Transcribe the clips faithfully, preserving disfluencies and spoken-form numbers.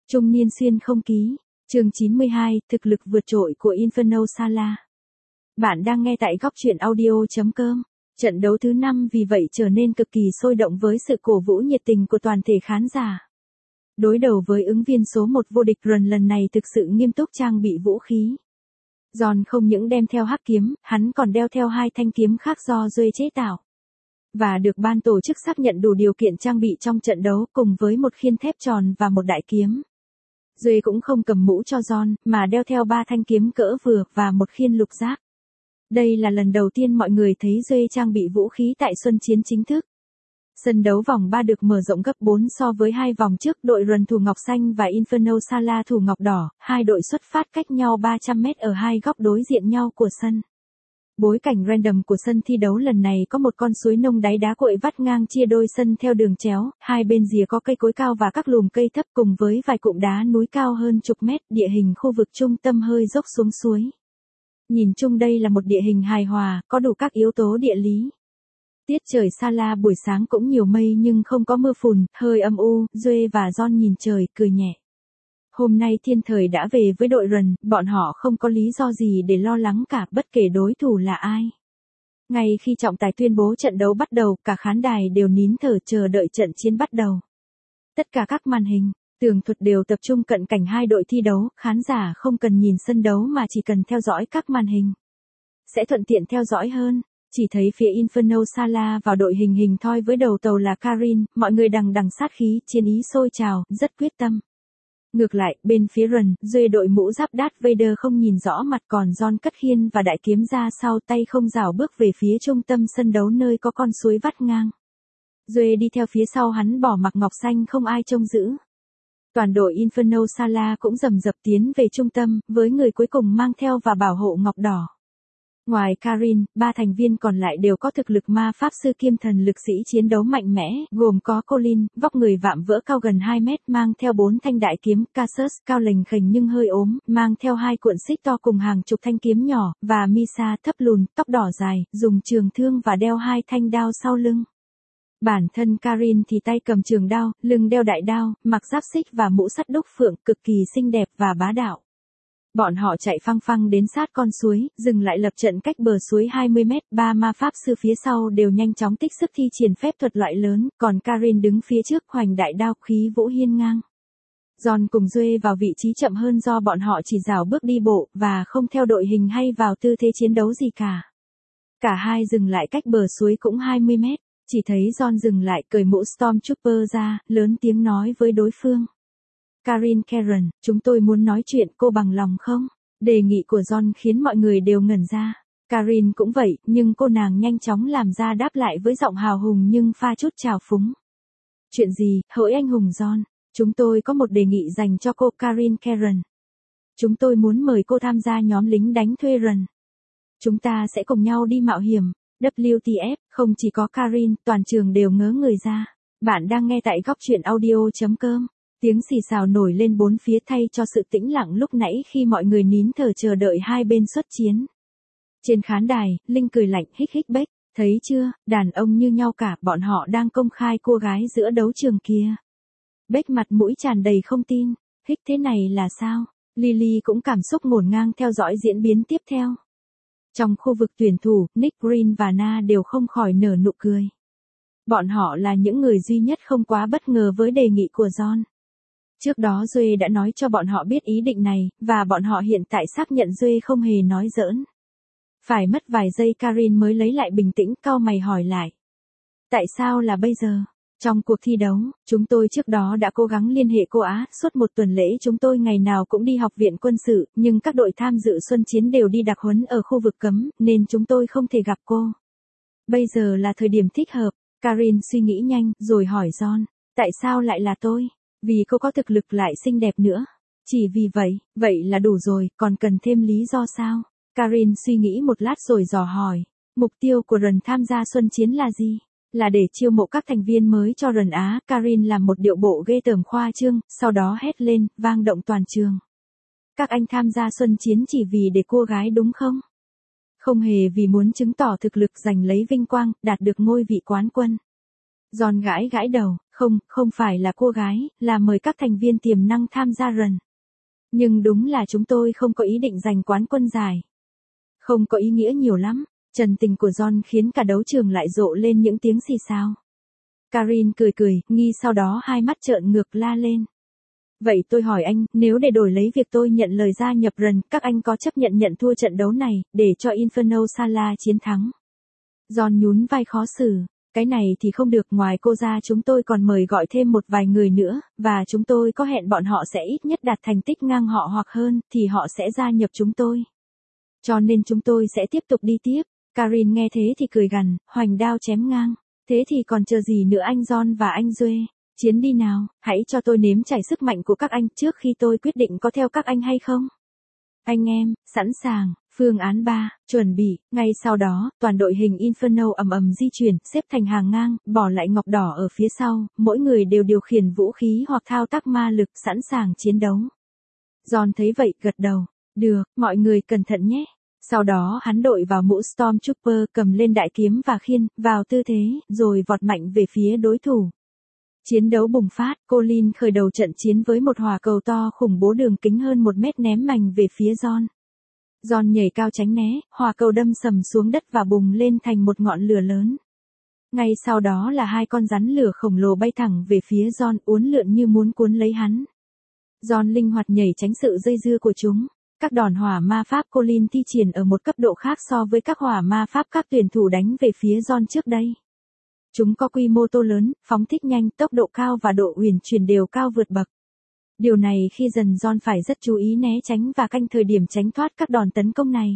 Trung niên xuyên không ký. Chương chín mươi hai, thực lực vượt trội của Inferno Sala. Bạn đang nghe tại góc truyện audio chấm com. Trận đấu thứ năm vì vậy trở nên cực kỳ sôi động với sự cổ vũ nhiệt tình của toàn thể khán giả. Đối đầu với ứng viên số một vô địch run lần này thực sự nghiêm túc trang bị vũ khí. John không những đem theo hắc kiếm, hắn còn đeo theo hai thanh kiếm khác do Duê chế tạo. Và được ban tổ chức xác nhận đủ điều kiện trang bị trong trận đấu cùng với một khiên thép tròn và một đại kiếm. Duê cũng không cầm mũ cho John, mà đeo theo ba thanh kiếm cỡ vừa và một khiên lục giác. Đây là lần đầu tiên mọi người thấy Duê trang bị vũ khí tại Xuân Chiến chính thức. Sân đấu vòng ba được mở rộng gấp bốn so với hai vòng trước, đội run thủ ngọc xanh và Inferno Sala thủ ngọc đỏ, hai đội xuất phát cách nhau ba trăm mét ở hai góc đối diện nhau của sân. Bối cảnh random của sân thi đấu lần này có một con suối nông đáy đá cuội vắt ngang chia đôi sân theo đường chéo, hai bên rìa có cây cối cao và các lùm cây thấp cùng với vài cụm đá núi cao hơn chục mét, địa hình khu vực trung tâm hơi dốc xuống suối. Nhìn chung đây là một địa hình hài hòa, có đủ các yếu tố địa lý. Tiết trời Sala buổi sáng cũng nhiều mây nhưng không có mưa phùn, hơi âm u. Duê và John nhìn trời, cười nhẹ. Hôm nay thiên thời đã về với đội run, bọn họ không có lý do gì để lo lắng cả, bất kể đối thủ là ai. Ngay khi trọng tài tuyên bố trận đấu bắt đầu, cả khán đài đều nín thở chờ đợi trận chiến bắt đầu. Tất cả các màn hình, tường thuật đều tập trung cận cảnh hai đội thi đấu, khán giả không cần nhìn sân đấu mà chỉ cần theo dõi các màn hình. Sẽ thuận tiện theo dõi hơn. Chỉ thấy phía Inferno Sala vào đội hình hình thoi với đầu tàu là Karin, mọi người đằng đằng sát khí, chiến ý sôi trào, rất quyết tâm. Ngược lại, bên phía run, Duê đội mũ giáp Darth Vader không nhìn rõ mặt, còn John cất khiên và đại kiếm ra sau, tay không rảo bước về phía trung tâm sân đấu nơi có con suối vắt ngang. Duê đi theo phía sau hắn bỏ mặc ngọc xanh không ai trông giữ. Toàn đội Inferno Sala cũng rầm rập tiến về trung tâm, với người cuối cùng mang theo và bảo hộ ngọc đỏ. Ngoài Karin, ba thành viên còn lại đều có thực lực ma pháp sư kiêm thần lực sĩ chiến đấu mạnh mẽ, gồm có Colin, vóc người vạm vỡ cao gần hai mét, mang theo bốn thanh đại kiếm, Cassius, cao lềnh khềnh nhưng hơi ốm, mang theo hai cuộn xích to cùng hàng chục thanh kiếm nhỏ, và Misa, thấp lùn, tóc đỏ dài, dùng trường thương và đeo hai thanh đao sau lưng. Bản thân Karin thì tay cầm trường đao, lưng đeo đại đao, mặc giáp xích và mũ sắt đúc phượng, cực kỳ xinh đẹp và bá đạo. Bọn họ chạy phăng phăng đến sát con suối, dừng lại lập trận cách bờ suối hai mươi mét, ba ma pháp sư phía sau đều nhanh chóng tích sức thi triển phép thuật loại lớn, còn Karin đứng phía trước hoành đại đao, khí vũ hiên ngang. John cùng Duê vào vị trí chậm hơn do bọn họ chỉ rảo bước đi bộ, và không theo đội hình hay vào tư thế chiến đấu gì cả. Cả hai dừng lại cách bờ suối cũng hai mươi mét, chỉ thấy John dừng lại, cởi mũ Stormtrooper ra, lớn tiếng nói với đối phương. Karin Karen, chúng tôi muốn nói chuyện, cô bằng lòng không? Đề nghị của John khiến mọi người đều ngẩn ra. Karin cũng vậy, nhưng cô nàng nhanh chóng làm ra đáp lại với giọng hào hùng nhưng pha chút trào phúng. Chuyện gì, hỡi anh hùng John? Chúng tôi có một đề nghị dành cho cô Karin Karen. Chúng tôi muốn mời cô tham gia nhóm lính đánh thuê run. Chúng ta sẽ cùng nhau đi mạo hiểm. vê kép tê ép, không chỉ có Karin, toàn trường đều ngớ người ra. Bạn đang nghe tại góc truyện audio chấm com. Tiếng xì xào nổi lên bốn phía thay cho sự tĩnh lặng lúc nãy khi mọi người nín thở chờ đợi hai bên xuất chiến. Trên khán đài, Linh cười lạnh, hích hích bếch, thấy chưa, đàn ông như nhau cả, bọn họ đang công khai cua gái giữa đấu trường kia. Bếch mặt mũi tràn đầy không tin, hích thế này là sao? Lily cũng cảm xúc ngổn ngang theo dõi diễn biến tiếp theo. Trong khu vực tuyển thủ, Nick Green và Na đều không khỏi nở nụ cười. Bọn họ là những người duy nhất không quá bất ngờ với đề nghị của John. Trước đó Duê đã nói cho bọn họ biết ý định này, và bọn họ hiện tại xác nhận Duê không hề nói giỡn. Phải mất vài giây Karin mới lấy lại bình tĩnh, cau mày hỏi lại. Tại sao là bây giờ? Trong cuộc thi đấu, chúng tôi trước đó đã cố gắng liên hệ cô Á, suốt một tuần lễ chúng tôi ngày nào cũng đi học viện quân sự, nhưng các đội tham dự Xuân Chiến đều đi đặc huấn ở khu vực cấm, nên chúng tôi không thể gặp cô. Bây giờ là thời điểm thích hợp, Karin suy nghĩ nhanh, rồi hỏi John, tại sao lại là tôi? Vì cô có thực lực lại xinh đẹp nữa. Chỉ vì vậy, vậy là đủ rồi, còn cần thêm lý do sao? Karin suy nghĩ một lát rồi dò hỏi, mục tiêu của run tham gia Xuân Chiến là gì? Là để chiêu mộ các thành viên mới cho run Á. Karin làm một điệu bộ ghê tởm khoa trương, sau đó hét lên, vang động toàn trường. Các anh tham gia Xuân Chiến chỉ vì để cua gái đúng không? Không hề vì muốn chứng tỏ thực lực giành lấy vinh quang, đạt được ngôi vị quán quân. John gãi gãi đầu, không, không phải là cô gái, là mời các thành viên tiềm năng tham gia run. Nhưng đúng là chúng tôi không có ý định giành quán quân giải. Không có ý nghĩa nhiều lắm. Trần tình của John khiến cả đấu trường lại rộ lên những tiếng xì xào. Karin cười cười, nghi sau đó hai mắt trợn ngược la lên. Vậy tôi hỏi anh, nếu để đổi lấy việc tôi nhận lời gia nhập run, các anh có chấp nhận nhận thua trận đấu này, để cho Inferno Sala chiến thắng? John nhún vai khó xử. Cái này thì không được, ngoài cô ra chúng tôi còn mời gọi thêm một vài người nữa, và chúng tôi có hẹn bọn họ sẽ ít nhất đạt thành tích ngang họ hoặc hơn, thì họ sẽ gia nhập chúng tôi. Cho nên chúng tôi sẽ tiếp tục đi tiếp. Karin nghe thế thì cười gằn, hoành đao chém ngang. Thế thì còn chờ gì nữa anh John và anh Duê? Chiến đi nào, hãy cho tôi nếm trải sức mạnh của các anh trước khi tôi quyết định có theo các anh hay không. Anh em, sẵn sàng, phương án ba, chuẩn bị. Ngay sau đó, toàn đội hình Inferno ầm ầm di chuyển, xếp thành hàng ngang, bỏ lại ngọc đỏ ở phía sau, mỗi người đều điều khiển vũ khí hoặc thao tác ma lực sẵn sàng chiến đấu. John thấy vậy, gật đầu. Được, mọi người cẩn thận nhé. Sau đó hắn đội vào mũ Stormtrooper, cầm lên đại kiếm và khiên, vào tư thế, rồi vọt mạnh về phía đối thủ. Chiến đấu bùng phát, Colin khởi đầu trận chiến với một hỏa cầu to khủng bố đường kính hơn một mét ném mạnh về phía John. John nhảy cao tránh né, hỏa cầu đâm sầm xuống đất và bùng lên thành một ngọn lửa lớn. Ngay sau đó là hai con rắn lửa khổng lồ bay thẳng về phía John, uốn lượn như muốn cuốn lấy hắn. John linh hoạt nhảy tránh sự dây dưa của chúng. Các đòn hỏa ma pháp Colin thi triển ở một cấp độ khác so với các hỏa ma pháp các tuyển thủ đánh về phía John trước đây. Chúng có quy mô to lớn, phóng thích nhanh, tốc độ cao và độ uyển chuyển đều cao vượt bậc. Điều này khi dần John phải rất chú ý né tránh và canh thời điểm tránh thoát các đòn tấn công này.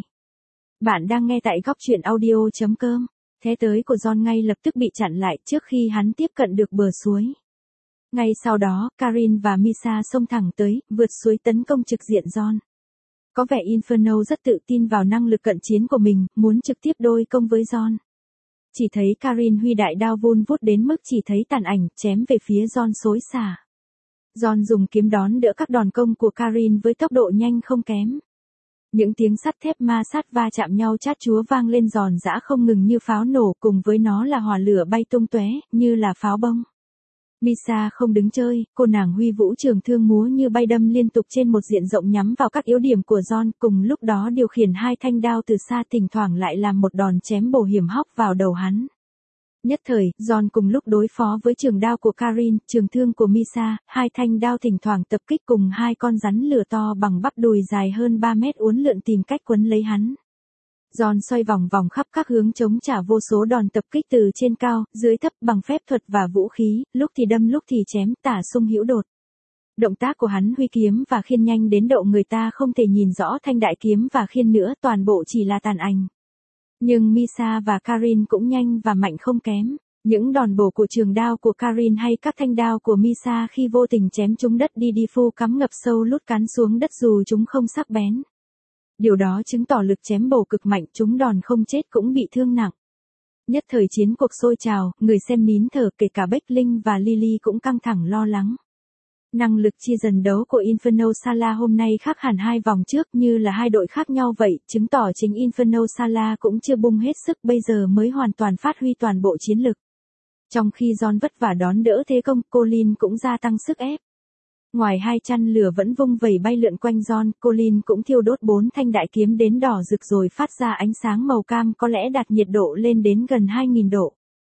Bạn đang nghe tại góc truyện audio chấm com. Thế tới của John ngay lập tức bị chặn lại trước khi hắn tiếp cận được bờ suối. Ngay sau đó, Karin và Misa xông thẳng tới, vượt suối tấn công trực diện John. Có vẻ Inferno rất tự tin vào năng lực cận chiến của mình, muốn trực tiếp đôi công với John. Chỉ thấy Karin huy đại đao vun vút đến mức chỉ thấy tàn ảnh, chém về phía John xối xả. John dùng kiếm đón đỡ các đòn công của Karin với tốc độ nhanh không kém. Những tiếng sắt thép ma sát va chạm nhau chát chúa vang lên giòn giã không ngừng như pháo nổ, cùng với nó là hỏa lửa bay tung tóe, như là pháo bông. Misa không đứng chơi, cô nàng huy vũ trường thương múa như bay đâm liên tục trên một diện rộng nhắm vào các yếu điểm của John, cùng lúc đó điều khiển hai thanh đao từ xa, thỉnh thoảng lại làm một đòn chém bổ hiểm hóc vào đầu hắn. Nhất thời, John cùng lúc đối phó với trường đao của Karin, trường thương của Misa, hai thanh đao thỉnh thoảng tập kích cùng hai con rắn lửa to bằng bắp đùi dài hơn ba mét uốn lượn tìm cách quấn lấy hắn. John xoay vòng vòng khắp các hướng chống trả vô số đòn tập kích từ trên cao, dưới thấp bằng phép thuật và vũ khí, lúc thì đâm lúc thì chém, tả xung hữu đột. Động tác của hắn huy kiếm và khiên nhanh đến độ người ta không thể nhìn rõ thanh đại kiếm và khiên nữa, toàn bộ chỉ là tàn ảnh. Nhưng Misa và Karin cũng nhanh và mạnh không kém. Những đòn bổ của trường đao của Karin hay các thanh đao của Misa khi vô tình chém trúng đất đi đi phu cắm ngập sâu lút cán xuống đất dù chúng không sắc bén. Điều đó chứng tỏ lực chém bổ cực mạnh, chúng đòn không chết cũng bị thương nặng. Nhất thời chiến cuộc sôi trào, người xem nín thở, kể cả Bách Linh và Lily cũng căng thẳng lo lắng. Năng lực chia dần đấu của Inferno Sala hôm nay khác hẳn hai vòng trước, như là hai đội khác nhau vậy, chứng tỏ chính Inferno Sala cũng chưa bung hết sức, bây giờ mới hoàn toàn phát huy toàn bộ chiến lực. Trong khi John vất vả đón đỡ thế công, Colin cũng gia tăng sức ép. Ngoài hai chăn lửa vẫn vung vẩy bay lượn quanh John, Colin cũng thiêu đốt bốn thanh đại kiếm đến đỏ rực rồi phát ra ánh sáng màu cam, có lẽ đạt nhiệt độ lên đến gần hai nghìn độ.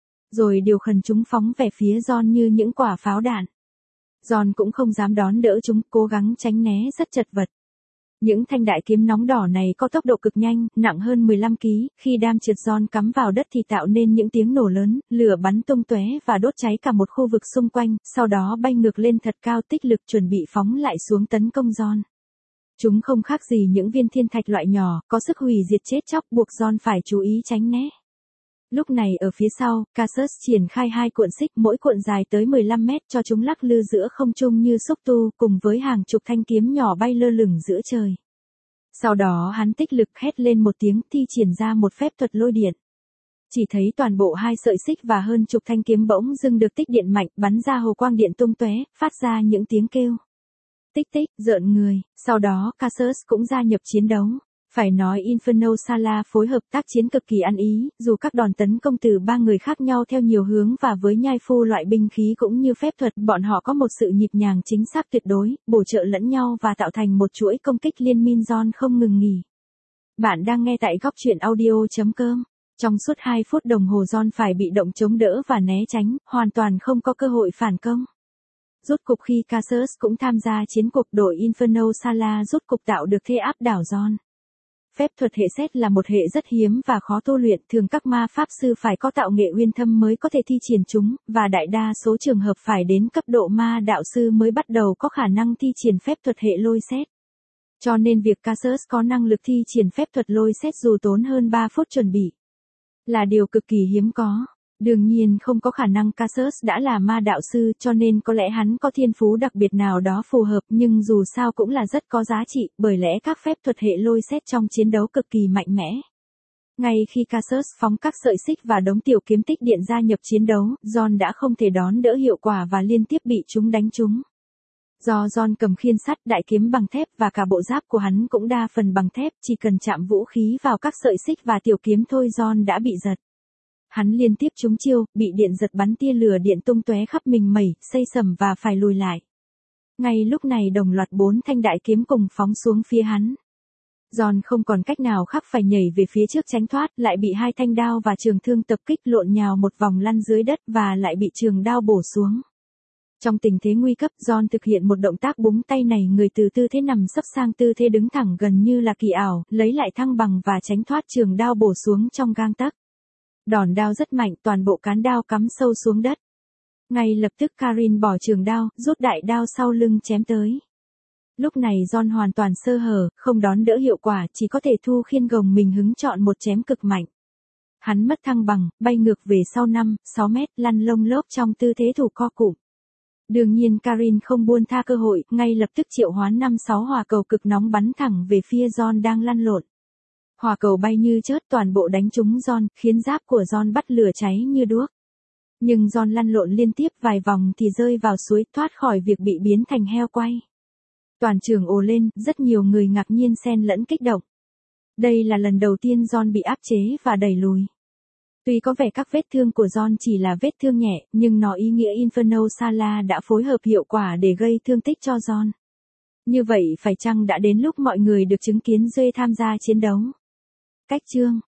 Rồi điều khẩn chúng phóng về phía John như những quả pháo đạn. John cũng không dám đón đỡ chúng, cố gắng tránh né rất chật vật. Những thanh đại kiếm nóng đỏ này có tốc độ cực nhanh, nặng hơn mười lăm ki lô gam, khi đam trượt John cắm vào đất thì tạo nên những tiếng nổ lớn, lửa bắn tung tóe và đốt cháy cả một khu vực xung quanh, sau đó bay ngược lên thật cao tích lực chuẩn bị phóng lại xuống tấn công John. Chúng không khác gì những viên thiên thạch loại nhỏ, có sức hủy diệt chết chóc, buộc John phải chú ý tránh né. Lúc này ở phía sau, Cassius triển khai hai cuộn xích, mỗi cuộn dài tới mười lăm mét, cho chúng lắc lư giữa không trung như xúc tu, cùng với hàng chục thanh kiếm nhỏ bay lơ lửng giữa trời. Sau đó hắn tích lực hét lên một tiếng, thi triển ra một phép thuật lôi điện. Chỉ thấy toàn bộ hai sợi xích và hơn chục thanh kiếm bỗng dưng được tích điện mạnh, bắn ra hồ quang điện tung tóe, phát ra những tiếng kêu tích tích, rợn người. Sau đó Cassius cũng gia nhập chiến đấu. Phải nói Inferno Salah phối hợp tác chiến cực kỳ ăn ý, dù các đòn tấn công từ ba người khác nhau theo nhiều hướng và với nhai phu loại binh khí cũng như phép thuật, bọn họ có một sự nhịp nhàng chính xác tuyệt đối, bổ trợ lẫn nhau và tạo thành một chuỗi công kích liên miên John không ngừng nghỉ. Bạn đang nghe tại góc truyện audio.com. Trong suốt hai phút đồng hồ John phải bị động chống đỡ và né tránh, hoàn toàn không có cơ hội phản công. Rốt cục khi Cassius cũng tham gia chiến cuộc, đội Inferno Salah rốt cục tạo được thế áp đảo John. Phép thuật hệ xét là một hệ rất hiếm và khó tu luyện, thường các ma pháp sư phải có tạo nghệ uyên thâm mới có thể thi triển chúng, và đại đa số trường hợp phải đến cấp độ ma đạo sư mới bắt đầu có khả năng thi triển phép thuật hệ lôi xét. Cho nên việc Cassius có năng lực thi triển phép thuật lôi xét dù tốn hơn ba phút chuẩn bị là điều cực kỳ hiếm có. Đương nhiên không có khả năng Cassius đã là ma đạo sư, cho nên có lẽ hắn có thiên phú đặc biệt nào đó phù hợp, nhưng dù sao cũng là rất có giá trị, bởi lẽ các phép thuật hệ lôi xét trong chiến đấu cực kỳ mạnh mẽ. Ngay khi Cassius phóng các sợi xích và đống tiểu kiếm tích điện gia nhập chiến đấu, John đã không thể đón đỡ hiệu quả và liên tiếp bị chúng đánh trúng. Do John cầm khiên sắt, đại kiếm bằng thép và cả bộ giáp của hắn cũng đa phần bằng thép, chỉ cần chạm vũ khí vào các sợi xích và tiểu kiếm thôi John đã bị giật. Hắn liên tiếp trúng chiêu, bị điện giật bắn tia lửa điện tung tóe khắp mình mẩy, xây sầm và phải lùi lại. Ngay lúc này đồng loạt bốn thanh đại kiếm cùng phóng xuống phía hắn. John không còn cách nào khác phải nhảy về phía trước tránh thoát, lại bị hai thanh đao và trường thương tập kích, lộn nhào một vòng lăn dưới đất và lại bị trường đao bổ xuống. Trong tình thế nguy cấp, John thực hiện một động tác búng tay này người từ tư thế nằm sấp sang tư thế đứng thẳng gần như là kỳ ảo, lấy lại thăng bằng và tránh thoát trường đao bổ xuống trong gang tấc. Đòn đao rất mạnh, toàn bộ cán đao cắm sâu xuống đất. Ngay lập tức Karin bỏ trường đao, rút đại đao sau lưng chém tới. Lúc này John hoàn toàn sơ hở, không đón đỡ hiệu quả, chỉ có thể thu khiên gồng mình hứng chọn một chém cực mạnh. Hắn mất thăng bằng, bay ngược về sau năm, sáu mét, lăn lông lốc trong tư thế thủ co cụm. Đương nhiên Karin không buông tha cơ hội, ngay lập tức triệu hoán năm sáu hỏa cầu cực nóng bắn thẳng về phía John đang lăn lộn. Hỏa cầu bay như chớp toàn bộ đánh trúng John, khiến giáp của John bắt lửa cháy như đuốc. Nhưng John lăn lộn liên tiếp vài vòng thì rơi vào suối, thoát khỏi việc bị biến thành heo quay. Toàn trường ồ lên, rất nhiều người ngạc nhiên xen lẫn kích động. Đây là lần đầu tiên John bị áp chế và đẩy lùi. Tuy có vẻ các vết thương của John chỉ là vết thương nhẹ, nhưng nó ý nghĩa Inferno Salah đã phối hợp hiệu quả để gây thương tích cho John. Như vậy phải chăng đã đến lúc mọi người được chứng kiến Duê tham gia chiến đấu? Cách chương